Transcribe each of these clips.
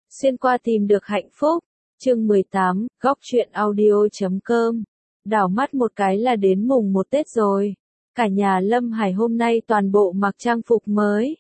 Xuyên qua tìm được hạnh phúc. Chương 18, góc truyện audio.com. Đảo mắt một cái là đến mùng 1 Tết rồi. Cả nhà Lâm Hải hôm nay toàn bộ mặc trang phục mới.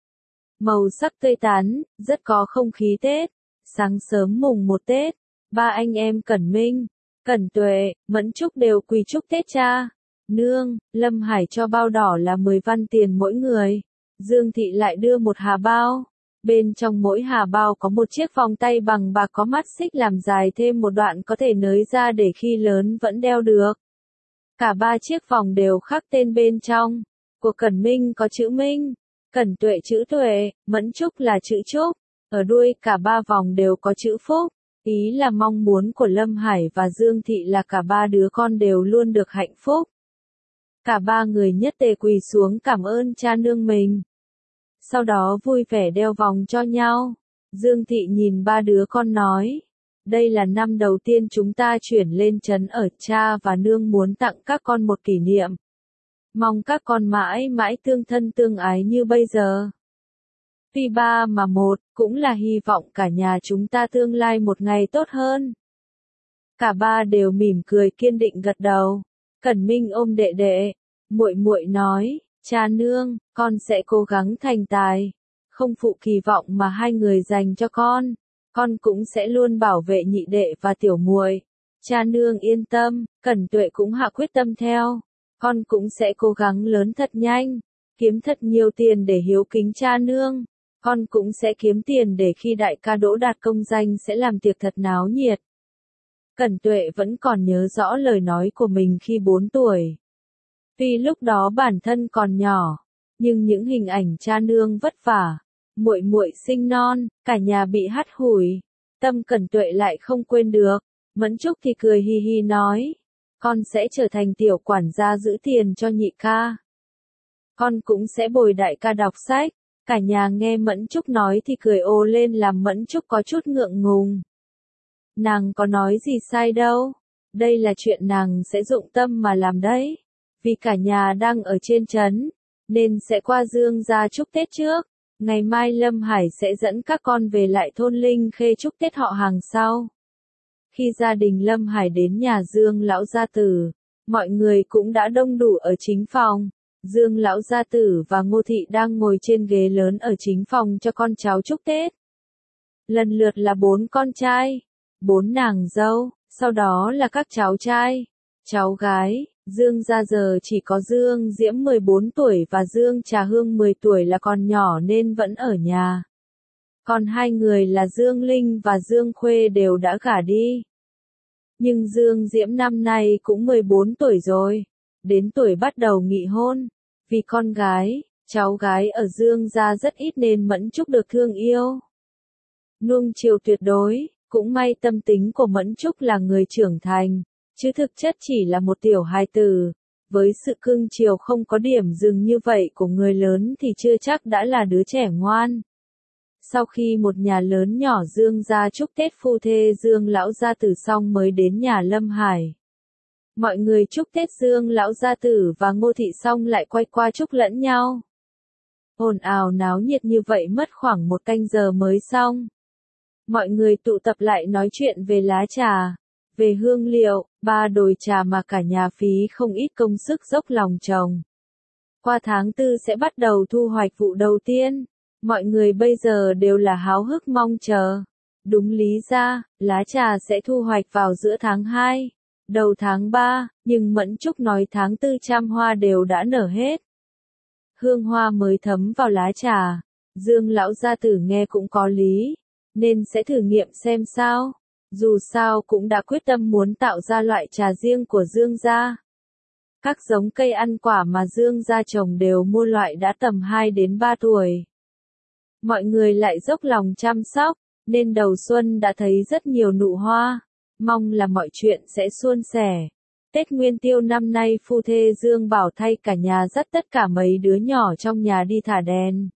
Màu sắc tươi tắn, rất có không khí Tết. Sáng sớm mùng 1 Tết, ba anh em Cẩn Minh, Cẩn Tuệ, Mẫn Trúc đều quỳ chúc Tết cha. Nương, Lâm Hải cho bao đỏ là 10 văn tiền mỗi người. Dương Thị lại đưa một hà bao. Bên trong mỗi hà bao có một chiếc vòng tay bằng bạc có mắt xích làm dài thêm một đoạn có thể nới ra để khi lớn vẫn đeo được. Cả ba chiếc vòng đều khắc tên bên trong. Của Cẩn Minh có chữ Minh, Cẩn Tuệ chữ Tuệ, Mẫn Trúc là chữ Trúc. Ở đuôi cả ba vòng đều có chữ Phúc. Ý là mong muốn của Lâm Hải và Dương Thị là cả ba đứa con đều luôn được hạnh phúc. Cả ba người nhất tề quỳ xuống cảm ơn cha nương mình. Sau đó vui vẻ đeo vòng cho nhau. Dương Thị nhìn ba đứa con nói. Đây là năm đầu tiên chúng ta chuyển lên trấn ở, cha và nương muốn tặng các con một kỷ niệm. Mong các con mãi mãi tương thân tương ái như bây giờ. Tuy ba mà một, cũng là hy vọng cả nhà chúng ta tương lai một ngày tốt hơn. Cả ba đều mỉm cười kiên định gật đầu. Cẩn Minh ôm đệ đệ, muội muội nói, cha nương, con sẽ cố gắng thành tài, không phụ kỳ vọng mà hai người dành cho con cũng sẽ luôn bảo vệ nhị đệ và tiểu muội. Cha nương yên tâm, Cẩn Tuệ cũng hạ quyết tâm theo, con cũng sẽ cố gắng lớn thật nhanh, kiếm thật nhiều tiền để hiếu kính cha nương, con cũng sẽ kiếm tiền để khi đại ca đỗ đạt công danh sẽ làm tiệc thật náo nhiệt. Cẩn Tuệ vẫn còn nhớ rõ lời nói của mình khi 4 tuổi. Tuy lúc đó bản thân còn nhỏ, nhưng những hình ảnh cha nương vất vả, muội muội sinh non, cả nhà bị hắt hủi, tâm Cẩn Tuệ lại không quên được. Mẫn Trúc thì cười hi hi nói, con sẽ trở thành tiểu quản gia giữ tiền cho nhị ca. Con cũng sẽ bồi đại ca đọc sách. Cả nhà nghe Mẫn Trúc nói thì cười ồ lên làm Mẫn Trúc có chút ngượng ngùng. Nàng có nói gì sai đâu, đây là chuyện nàng sẽ dụng tâm mà làm đấy. Vì cả nhà đang ở trên trấn, nên sẽ qua Dương gia chúc Tết trước. Ngày mai Lâm Hải sẽ dẫn các con về lại thôn Linh Khê chúc Tết họ hàng sau. Khi gia đình Lâm Hải đến nhà Dương lão gia tử, mọi người cũng đã đông đủ ở chính phòng. Dương lão gia tử và Ngô Thị đang ngồi trên ghế lớn ở chính phòng cho con cháu chúc Tết. Lần lượt là 4 con trai, 4 nàng dâu, sau đó là các cháu trai, cháu gái. Dương gia giờ chỉ có Dương Diễm 14 tuổi và Dương Trà Hương 10 tuổi là còn nhỏ nên vẫn ở nhà. Còn hai người là Dương Linh và Dương Khuê đều đã gả đi. Nhưng Dương Diễm năm nay cũng 14 tuổi rồi, đến tuổi bắt đầu nghị hôn. Vì con gái, cháu gái ở Dương gia rất ít nên Mẫn Trúc được thương yêu, nuông chiều tuyệt đối. Cũng may tâm tính của Mẫn Trúc là người trưởng thành, chứ thực chất chỉ là một tiểu hài tử. Với sự cưng chiều không có điểm dừng như vậy của người lớn thì chưa chắc đã là đứa trẻ ngoan. Sau khi một nhà lớn nhỏ Dương gia chúc Tết phu thê Dương lão gia tử xong mới đến nhà Lâm Hải. Mọi người chúc Tết Dương lão gia tử và Ngô Thị xong lại quay qua chúc lẫn nhau. Ồn ào náo nhiệt như vậy mất khoảng 1 canh giờ mới xong. Mọi người tụ tập lại nói chuyện về lá trà, về hương liệu, 3 đồi trà mà cả nhà phí không ít công sức dốc lòng trồng. Qua tháng 4 sẽ bắt đầu thu hoạch vụ đầu tiên. Mọi người bây giờ đều là háo hức mong chờ. Đúng lý ra, lá trà sẽ thu hoạch vào giữa tháng 2, đầu tháng 3, nhưng Mẫn Trúc nói tháng 4 trăm hoa đều đã nở hết. Hương hoa mới thấm vào lá trà. Dương lão gia tử nghe cũng có lý, nên sẽ thử nghiệm xem sao. Dù sao cũng đã quyết tâm muốn tạo ra loại trà riêng của Dương gia. Các giống cây ăn quả mà Dương gia trồng đều mua loại đã tầm 2 đến 3 tuổi. Mọi người lại dốc lòng chăm sóc, nên đầu xuân đã thấy rất nhiều nụ hoa. Mong là mọi chuyện sẽ suôn sẻ. Tết Nguyên Tiêu năm nay phu thê Dương Bảo thay cả nhà dắt tất cả mấy đứa nhỏ trong nhà đi thả đèn.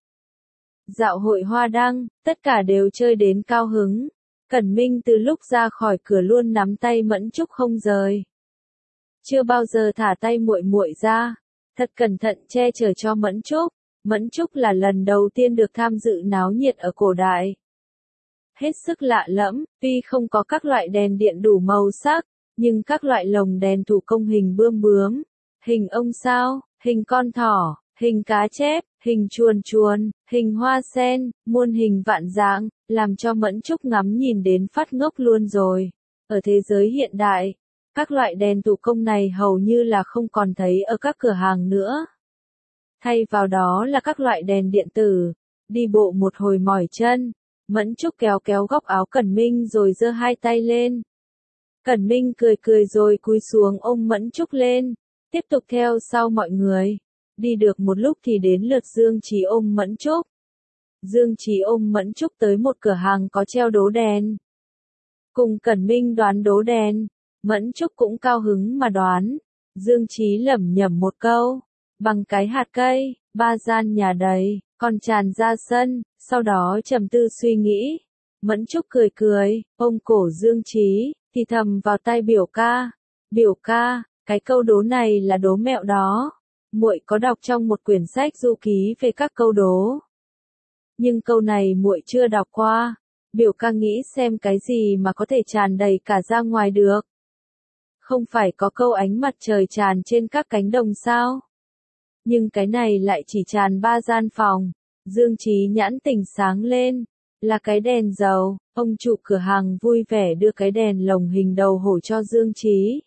Dạo hội hoa đăng, tất cả đều chơi đến cao hứng. Cẩn Minh từ lúc ra khỏi cửa luôn nắm tay Mẫn Trúc không rời. Chưa bao giờ thả tay muội muội ra, thật cẩn thận che chở cho Mẫn Trúc. Mẫn Trúc là lần đầu tiên được tham dự náo nhiệt ở cổ đại. hết sức lạ lẫm, tuy không có các loại đèn điện đủ màu sắc, nhưng các loại lồng đèn thủ công hình bươm bướm, hình ông sao, hình con thỏ, hình cá chép, hình chuồn chuồn, hình hoa sen, muôn hình vạn dạng, làm cho Mẫn Trúc ngắm nhìn đến phát ngốc luôn rồi. Ở thế giới hiện đại, các loại đèn thủ công này hầu như là không còn thấy ở các cửa hàng nữa. Thay vào đó là các loại đèn điện tử. Đi bộ một hồi mỏi chân, Mẫn Trúc kéo kéo góc áo Cẩn Minh rồi giơ hai tay lên. Cẩn Minh cười cười rồi cúi xuống ôm Mẫn Trúc lên, tiếp tục theo sau mọi người. Đi được một lúc thì đến lượt Dương Chí ôm Mẫn Trúc. Dương Chí ôm Mẫn Trúc tới một cửa hàng có treo đố đèn. Cùng Cẩn Minh đoán đố đèn, Mẫn Trúc cũng cao hứng mà đoán. Dương Chí lẩm nhẩm một câu, bằng cái hạt cây, ba gian nhà đầy, còn tràn ra sân, sau đó trầm tư suy nghĩ. Mẫn Trúc cười cười, ôm cổ Dương Chí, thì thầm vào tai biểu ca. Biểu ca, cái câu đố này là đố mẹo đó. Muội có đọc trong một quyển sách du ký về các câu đố. Nhưng câu này muội chưa đọc qua. Biểu ca nghĩ xem cái gì mà có thể tràn đầy cả ra ngoài được. Không phải có câu ánh mặt trời tràn trên các cánh đồng sao? Nhưng cái này lại chỉ tràn 3 gian phòng. Dương Chí nhãn tỉnh sáng lên. Là cái đèn dầu. Ông chủ cửa hàng vui vẻ đưa cái đèn lồng hình đầu hổ cho Dương Chí.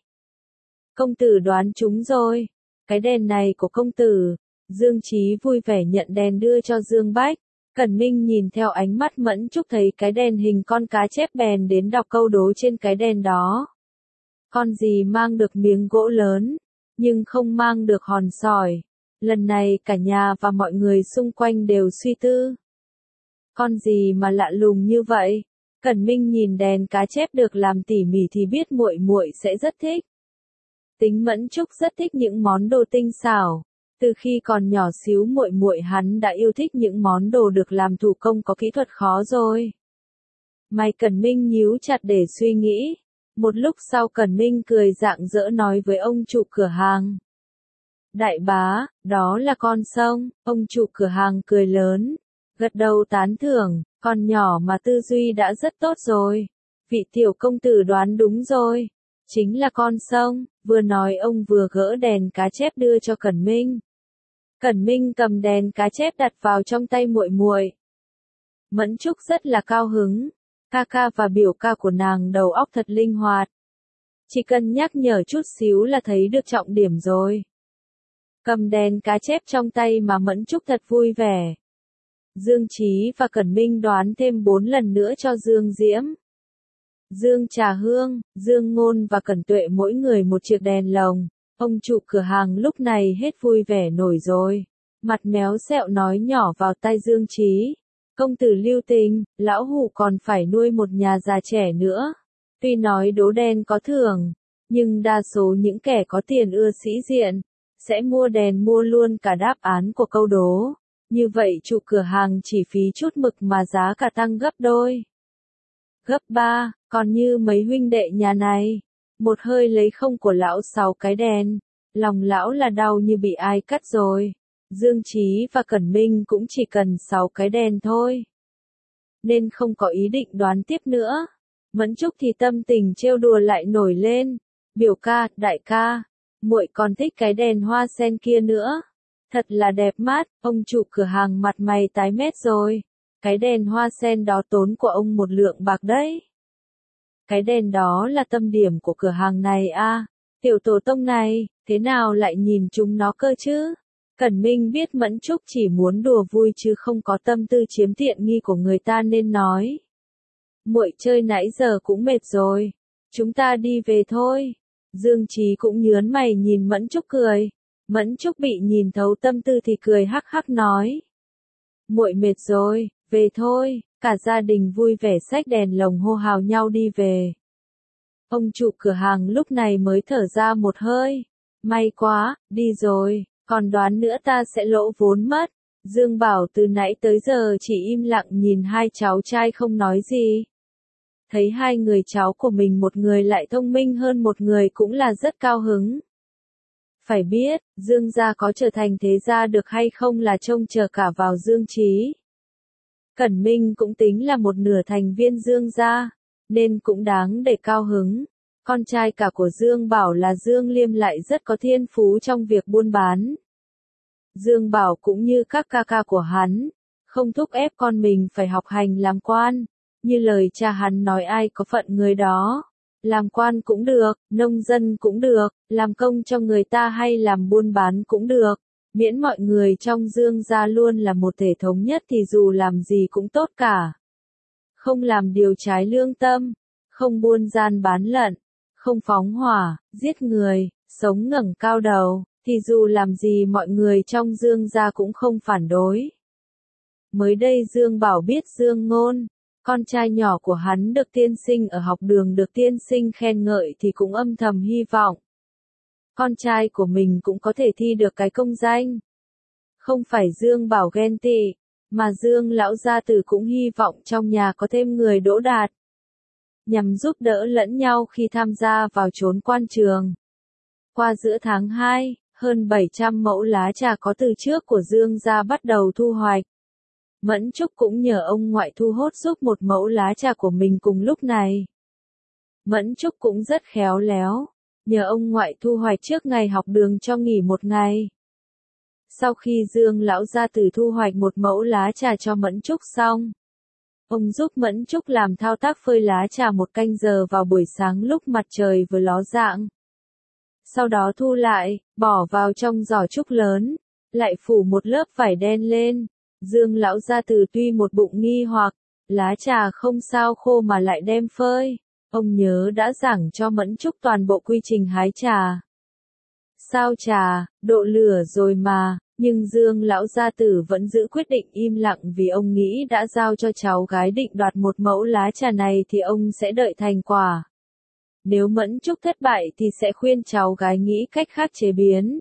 Công tử đoán trúng rồi. Cái đèn này của công tử. Dương Chí vui vẻ nhận đèn đưa cho Dương Bách. Cẩn Minh nhìn theo ánh mắt Mẫn Trúc thấy cái đèn hình con cá chép bèn đến đọc câu đố trên cái đèn đó. Con gì mang được miếng gỗ lớn, nhưng không mang được hòn sỏi. Lần này cả nhà và mọi người xung quanh đều suy tư. Con gì mà lạ lùng như vậy? Cẩn Minh nhìn đèn cá chép được làm tỉ mỉ thì biết muội muội sẽ rất thích. Tính Mẫn Trúc rất thích những món đồ tinh xảo. Từ khi còn nhỏ xíu muội muội hắn đã yêu thích những món đồ được làm thủ công có kỹ thuật khó rồi. Mày Cẩn Minh nhíu chặt để suy nghĩ. Một lúc sau Cẩn Minh cười rạng rỡ nói với ông chủ cửa hàng. Đại bá, đó là con sông. Ông chủ cửa hàng cười lớn, gật đầu tán thưởng, con nhỏ mà tư duy đã rất tốt rồi. Vị tiểu công tử đoán đúng rồi. Chính là con sông. Vừa nói ông vừa gỡ đèn cá chép đưa cho Cẩn Minh. Cẩn Minh cầm đèn cá chép đặt vào trong tay muội muội. Mẫn Trúc rất là cao hứng. Ca ca và biểu ca của nàng đầu óc thật linh hoạt. Chỉ cần nhắc nhở chút xíu là thấy được trọng điểm rồi. Cầm đèn cá chép trong tay mà Mẫn Trúc thật vui vẻ. Dương Chí và Cẩn Minh đoán thêm 4 lần nữa cho Dương Diễm. Dương Trà Hương, Dương Ngôn và Cẩn Tuệ mỗi người một chiếc đèn lồng. Ông chủ cửa hàng lúc này hết vui vẻ nổi rồi. Mặt méo sẹo nói nhỏ vào tai Dương Chí. Công tử lưu tình, lão hủ còn phải nuôi một nhà già trẻ nữa. Tuy nói đố đen có thưởng, nhưng đa số những kẻ có tiền ưa sĩ diện, sẽ mua đèn mua luôn cả đáp án của câu đố. Như vậy chủ cửa hàng chỉ phí chút mực mà giá cả tăng gấp đôi. Gấp 3, còn như mấy huynh đệ nhà này. Một hơi lấy không của lão 6 cái đèn. Lòng lão là đau như bị ai cắt rồi. Dương Chí và Cẩn Minh cũng chỉ cần 6 cái đèn thôi. Nên không có ý định đoán tiếp nữa. Mẫn Trúc thì tâm tình trêu đùa lại nổi lên. Biểu ca, đại ca, muội còn thích cái đèn hoa sen kia nữa. Thật là đẹp mắt, ông chủ cửa hàng mặt mày tái mét rồi. Cái đèn hoa sen đó tốn của ông 1 lượng bạc đấy. Cái đèn đó là tâm điểm của cửa hàng này à. Tiểu tổ tông này, thế nào lại nhìn chúng nó cơ chứ? Cẩn Minh biết Mẫn Trúc chỉ muốn đùa vui chứ không có tâm tư chiếm tiện nghi của người ta nên nói. Muội chơi nãy giờ cũng mệt rồi. Chúng ta đi về thôi. Dương Chí cũng nhớn mày nhìn Mẫn Trúc cười. Mẫn Trúc bị nhìn thấu tâm tư thì cười hắc hắc nói. Muội mệt rồi, về thôi. Cả gia đình vui vẻ xách đèn lồng hô hào nhau đi về. Ông chủ cửa hàng lúc này mới thở ra một hơi. May quá, đi rồi, còn đoán nữa ta sẽ lỗ vốn mất. Dương Bảo từ nãy tới giờ chỉ im lặng nhìn hai cháu trai không nói gì. Thấy hai người cháu của mình một người lại thông minh hơn một người cũng là rất cao hứng. Phải biết, Dương gia có trở thành thế gia được hay không là trông chờ cả vào Dương Chí. Cẩn Minh cũng tính là một nửa thành viên Dương gia, nên cũng đáng để cao hứng. Con trai cả của Dương Bảo là Dương Liêm lại rất có thiên phú trong việc buôn bán. Dương Bảo cũng như các ca ca của hắn, không thúc ép con mình phải học hành làm quan. Như lời cha hắn nói ai có phận người đó. Làm quan cũng được, nông dân cũng được, làm công cho người ta hay làm buôn bán cũng được. Miễn mọi người trong Dương gia luôn là một thể thống nhất thì dù làm gì cũng tốt cả. Không làm điều trái lương tâm, không buôn gian bán lận, không phóng hỏa, giết người, sống ngẩng cao đầu, thì dù làm gì mọi người trong Dương gia cũng không phản đối. Mới đây Dương Bảo biết Dương Ngôn, con trai nhỏ của hắn được tiên sinh ở học đường được tiên sinh khen ngợi thì cũng âm thầm hy vọng. Con trai của mình cũng có thể thi được cái công danh. Không phải Dương Bảo ghen tị, mà Dương lão gia tử cũng hy vọng trong nhà có thêm người đỗ đạt. Nhằm giúp đỡ lẫn nhau khi tham gia vào chốn quan trường. Qua giữa tháng 2, hơn 700 mẫu lá trà có từ trước của Dương gia bắt đầu thu hoạch. Mẫn Trúc cũng nhờ ông ngoại thu hốt giúp một mẫu lá trà của mình cùng lúc này. Mẫn Trúc cũng rất khéo léo, nhờ ông ngoại thu hoạch trước ngày học đường cho nghỉ một ngày. Sau khi Dương lão gia tử thu hoạch một mẫu lá trà cho Mẫn Trúc xong, ông giúp Mẫn Trúc làm thao tác phơi lá trà 1 canh giờ vào buổi sáng lúc mặt trời vừa ló dạng. Sau đó thu lại, bỏ vào trong giỏ trúc lớn, lại phủ một lớp vải đen lên. Dương lão gia tử tuy một bụng nghi hoặc, lá trà không sao khô mà lại đem phơi. Ông nhớ đã giảng cho Mẫn Trúc toàn bộ quy trình hái trà. Sao trà, độ lửa rồi mà, nhưng Dương lão gia tử vẫn giữ quyết định im lặng vì ông nghĩ đã giao cho cháu gái định đoạt một mẫu lá trà này thì ông sẽ đợi thành quả. Nếu Mẫn Trúc thất bại thì sẽ khuyên cháu gái nghĩ cách khác chế biến.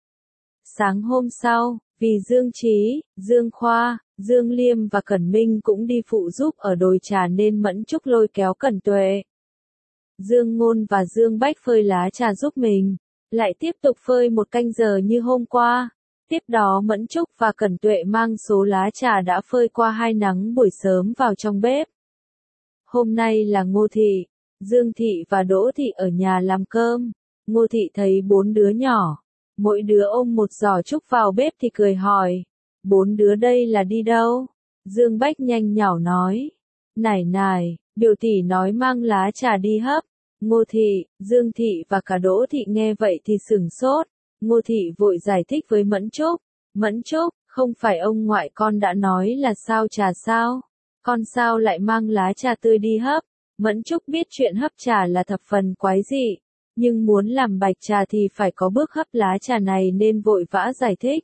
Sáng hôm sau, vì Dương Trí, Dương Khoa, Dương Liêm và Cẩn Minh cũng đi phụ giúp ở đồi trà nên Mẫn Trúc lôi kéo Cẩn Tuệ, Dương Ngôn và Dương Bách phơi lá trà giúp mình, lại tiếp tục phơi 1 canh giờ như hôm qua. Tiếp đó Mẫn Trúc và Cẩn Tuệ mang số lá trà đã phơi qua 2 nắng buổi sớm vào trong bếp. Hôm nay là Ngô Thị, Dương Thị và Đỗ Thị ở nhà làm cơm. Ngô Thị thấy 4 đứa nhỏ, mỗi đứa ôm một giỏ trúc vào bếp thì cười hỏi, 4 đứa đây là đi đâu? Dương Bách nhanh nhảu nói, nài, biểu tỷ nói mang lá trà đi hấp. Ngô Thị, Dương Thị và cả Đỗ Thị nghe vậy thì sửng sốt. Ngô Thị vội giải thích với Mẫn Trúc, không phải ông ngoại con đã nói là sao trà sao? Con sao lại mang lá trà tươi đi hấp? Mẫn Trúc biết chuyện hấp trà là thập phần quái dị, nhưng muốn làm bạch trà thì phải có bước hấp lá trà này nên vội vã giải thích.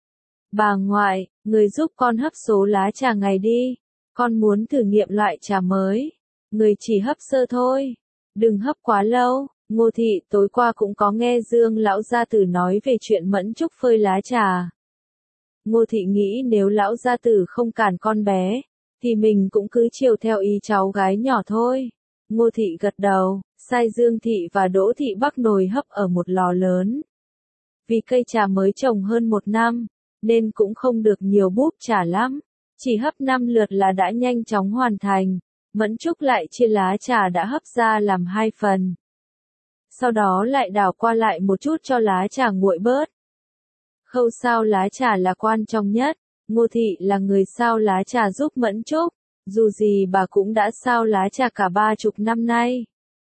Bà ngoại, người giúp con hấp số lá trà ngày đi, con muốn thử nghiệm loại trà mới. Người chỉ hấp sơ thôi, đừng hấp quá lâu. Ngô Thị tối qua cũng có nghe Dương lão gia tử nói về chuyện Mẫn Trúc phơi lá trà. Ngô Thị nghĩ nếu lão gia tử không cản con bé, thì mình cũng cứ chiều theo ý cháu gái nhỏ thôi. Ngô Thị gật đầu, sai Dương Thị và Đỗ Thị bắc nồi hấp ở một lò lớn. Vì cây trà mới trồng hơn 1 năm, nên cũng không được nhiều búp trà lắm. Chỉ hấp 5 lượt là đã nhanh chóng hoàn thành. Mẫn Trúc lại chia lá trà đã hấp ra làm 2 phần. Sau đó lại đảo qua lại một chút cho lá trà nguội bớt. Khâu sao lá trà là quan trọng nhất. Ngô Thị là người sao lá trà giúp Mẫn Trúc. Dù gì bà cũng đã sao lá trà cả 30 năm nay.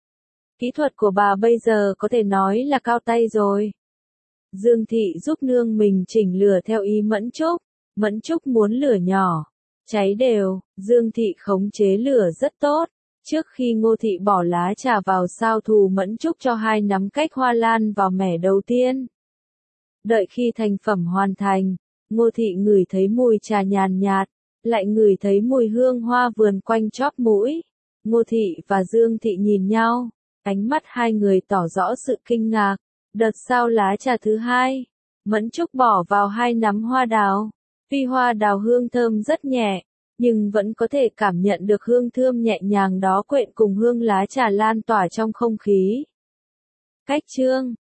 Kỹ thuật của bà bây giờ có thể nói là cao tay rồi. Dương Thị giúp nương mình chỉnh lửa theo ý Mẫn Trúc. Mẫn Trúc muốn lửa nhỏ, cháy đều. Dương Thị khống chế lửa rất tốt. Trước khi Ngô Thị bỏ lá trà vào sao thù Mẫn Trúc cho 2 nắm cách hoa lan vào mẻ đầu tiên. Đợi khi thành phẩm hoàn thành, Ngô Thị ngửi thấy mùi trà nhàn nhạt, lại ngửi thấy mùi hương hoa vườn quanh chóp mũi. Ngô Thị và Dương Thị nhìn nhau, ánh mắt hai người tỏ rõ sự kinh ngạc. Đợt sao lá trà thứ 2, Mẫn Trúc bỏ vào 2 nắm hoa đào. Tuy hoa đào hương thơm rất nhẹ, nhưng vẫn có thể cảm nhận được hương thơm nhẹ nhàng đó quyện cùng hương lá trà lan tỏa trong không khí. Cách chương